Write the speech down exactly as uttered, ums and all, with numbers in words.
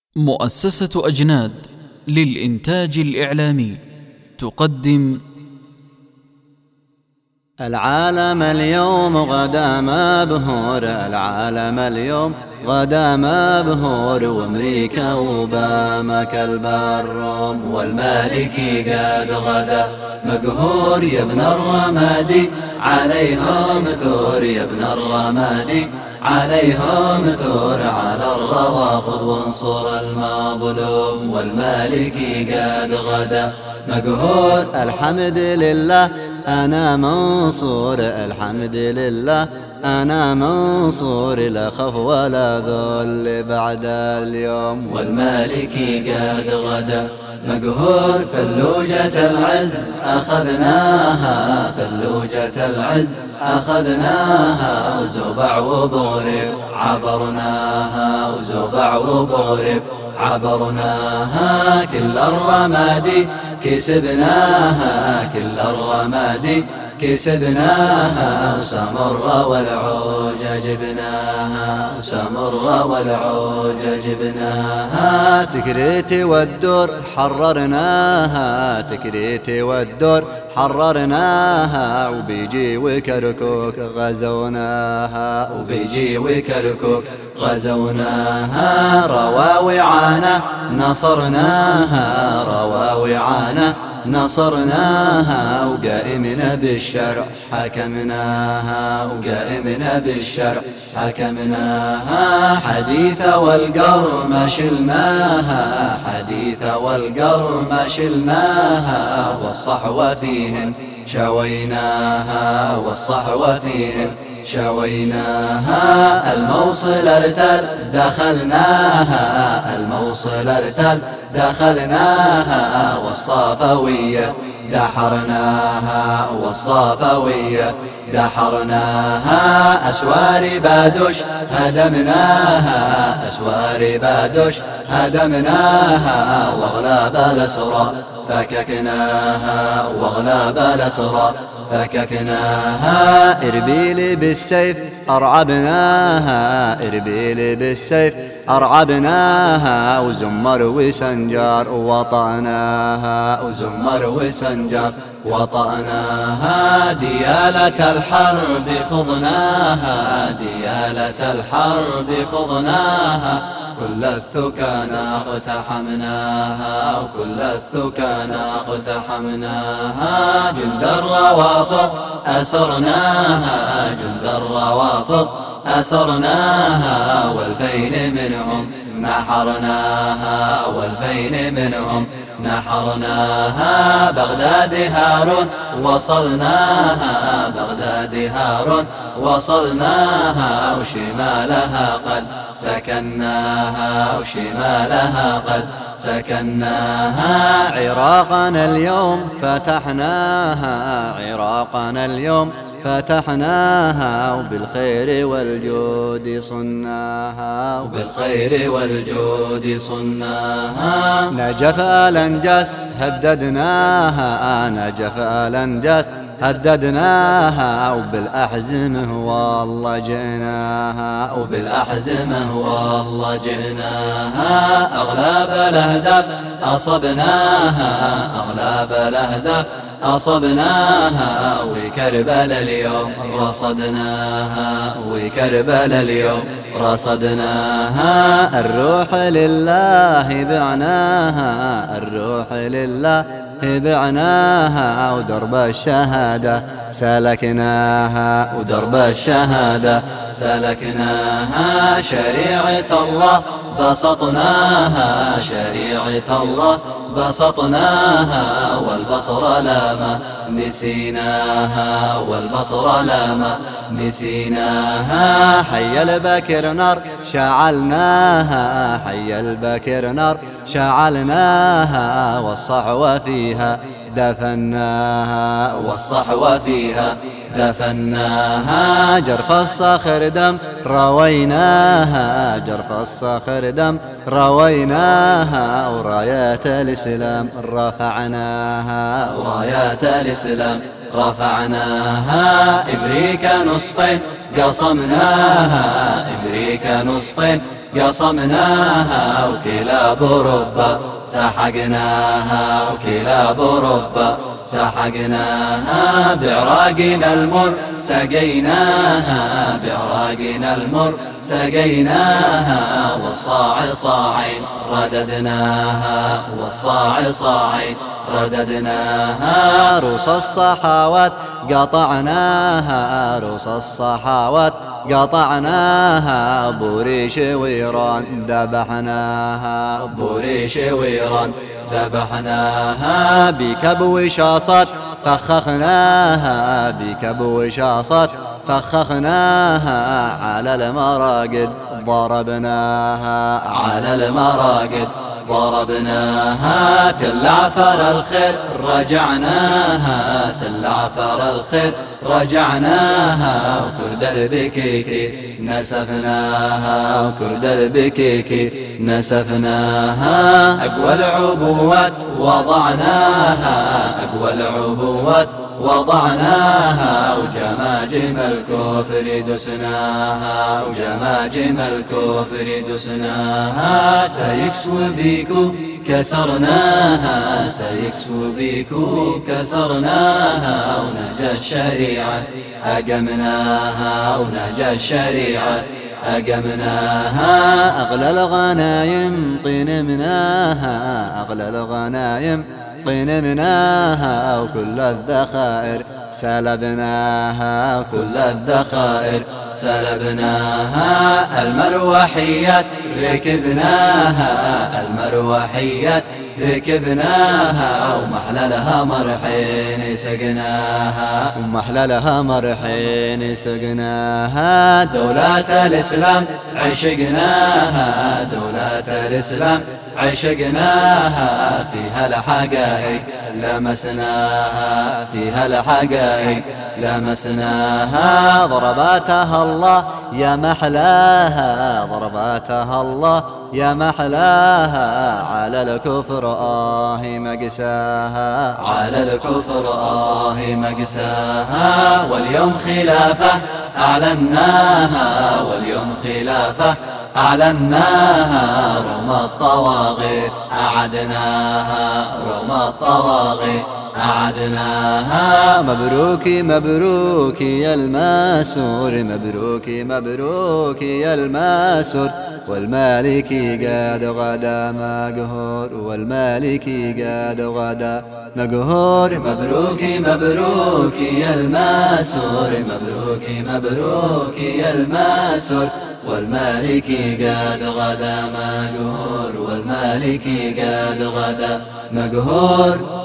مؤسسة أجناد للإنتاج الإعلامي تقدم العالم اليوم غدا مبهور، العالم اليوم غدا مبهور، وامريكا وأوباما كالبروم، والمالكي قد غدا مقهور. يا ابن الرمادي عليهم ثور، يا ابن الرمادي عليهم ثور، على الروافض وانصر المظلوم، والمالكي قد غدا مقهور. الحمد لله أنا منصور، الحمد لله أنا منصور، لا خوف ولا ذل بعد اليوم، والمالكي قد غدا مقهور. فلوجة العز أخذناها، فلوجة العز أخذناها، وزبع وبغرب عبرناها، وزبع وبغرب عبرناها. كل الرمادي كسبناها، كل الرمادي كسبناها، وسمر والعوج جبناها، وسمر والعوج جبناها. تكريتي والدور حررناها، تكريتي والدور حررناها، وبيجي وكركوك غزوناها، وبيجي وكركوك غزوناها. رواوعانا نصرناها، رواوعانا نصرناها، وقائمنا بالشرع حكمناها، وقائمنا بالشرع حكمناها. حديث والقرم شلناها، حديث والقرم شلناها، والصحوة فيهن شويناها، والصحوة فيهن شويناها. الموصل ارتل دخلناها، الموصل ارتل دخلناها، والصافوية دحرناها، والصافوية دحرناها. أسوار بادوش هدمناها، أسوار بادوش هدمناها، واغلاب الأسرى فككناها، واغلاب الأسرى فككناها. إربيل بالسيف أرعبناها، إربيل بالسيف أرعبناها، وزمر وسنجار وطأناها، وزمر وسنجار وطأناها. ديالة الحرب خضناها، ديالة الحرب خضناها، كل الثكانا اقتحمناها، وكل الثكانا اقتحمناها. جند الروافض أسرناها، جند الروافض أسرناها، والفين منهم نحرناها، والفين منهم نحرناها. بغداد هارون وصلناها، بغداد هارون وصلناها، وشمالها قد سكناها، وشمالها قد سكناها. عراقنا اليوم فتحناها، عراقنا اليوم فتحناها، وبالخير والجود صناها، وبالخير والجود صناها. نجف الأنجاس هددناها، نجف الأنجاس هددناها، وبالأحزمة والله جئناها، وبالأحزمة والله جئناها. أغلب الأهداف أصبناها، أغلب الأهداف أصبناها، وكربل اليوم رصدناها، وكربل اليوم رصدناها. الروح لله بعناها، الروح لله بعناها، ودرب الشهادة سلكناها، ودرب الشهادة سلكناها. شريعة الله بسطناها، شريعة الله بسطناها، والبصر لا ما نسيناها، والبصر لا ما نسيناها. حي البكر نار شعلناها، حي البكر نار شعلناها، والصحوة فيها دفناها، والصحوة فيها دفناها. جرف الصخر دم رويناها، جرف الصخر دم رويناها، ورايات الإسلام رفعناها، ورايات الإسلام رفعناها. أمريكا نصفين قصمناها، أمريكا نصفين قصمناها وكلاب ربا سحقناها وكلاب ربا سحقناها بعراقنا المر سقيناها بعراقنا المر سقيناها والصاع صاعين رددناها والصاع صاعين رددناها روس الصحاوات قطعناها روس الصحاوات قطعناها بوريش ويران ذبحناها بوريش ويران ذبحناها بكبو شاصات فخخناها بكبو شاصات فخخناها على المراقد ضربناها على المراقد ضربناها تلعفر الخير رجعناها تلعفر الخير رجعناها وكرد البكيكي نسفناها وكرد البكيكي نسفناها أقوى العبوات وضعناها أقوى العبوات وضعناها وجماجم الكفر دسناها وجماجم الكفر دسناها سيكسو بيكو كسرناها سيكسو بيكو كسرناها ونجا الشريعة أقمناها ونجا الشريعة أقمناها أغلى الغنايم قنمناها أغلى الغنايم قنمناها وكل الذخائر سلبناها وكل الذخائر سلبناها المروحيات ركبناها المروحيات ركبناها ومحللها مرحين سقناها ومحللها مرحين سقناها دولة الإسلام عشقناها دولة الإسلام عشقناها فيها الحقائق لمسناها فيها الحقائق لمسناها ضرباتها الله يا محلاها ضرباتها الله يا محلاها على الكفر آه مقساها على الكفر آه مقساها واليوم خلافة أعلناها واليوم خلافة أعلناها رغم الطواغيت أعدناها رغم الطواغيت أعدناها مبروك مبروك يا الماسور مبروك مبروك يا الماسور والمالكي قاد غدا مقهور والمالكي قاد غدا مقهور مبروك مبروك يا الماسور مبروك مبروك يا الماسور والمالكي قاد غدا مقهور والمالكي قاد غدا مقهور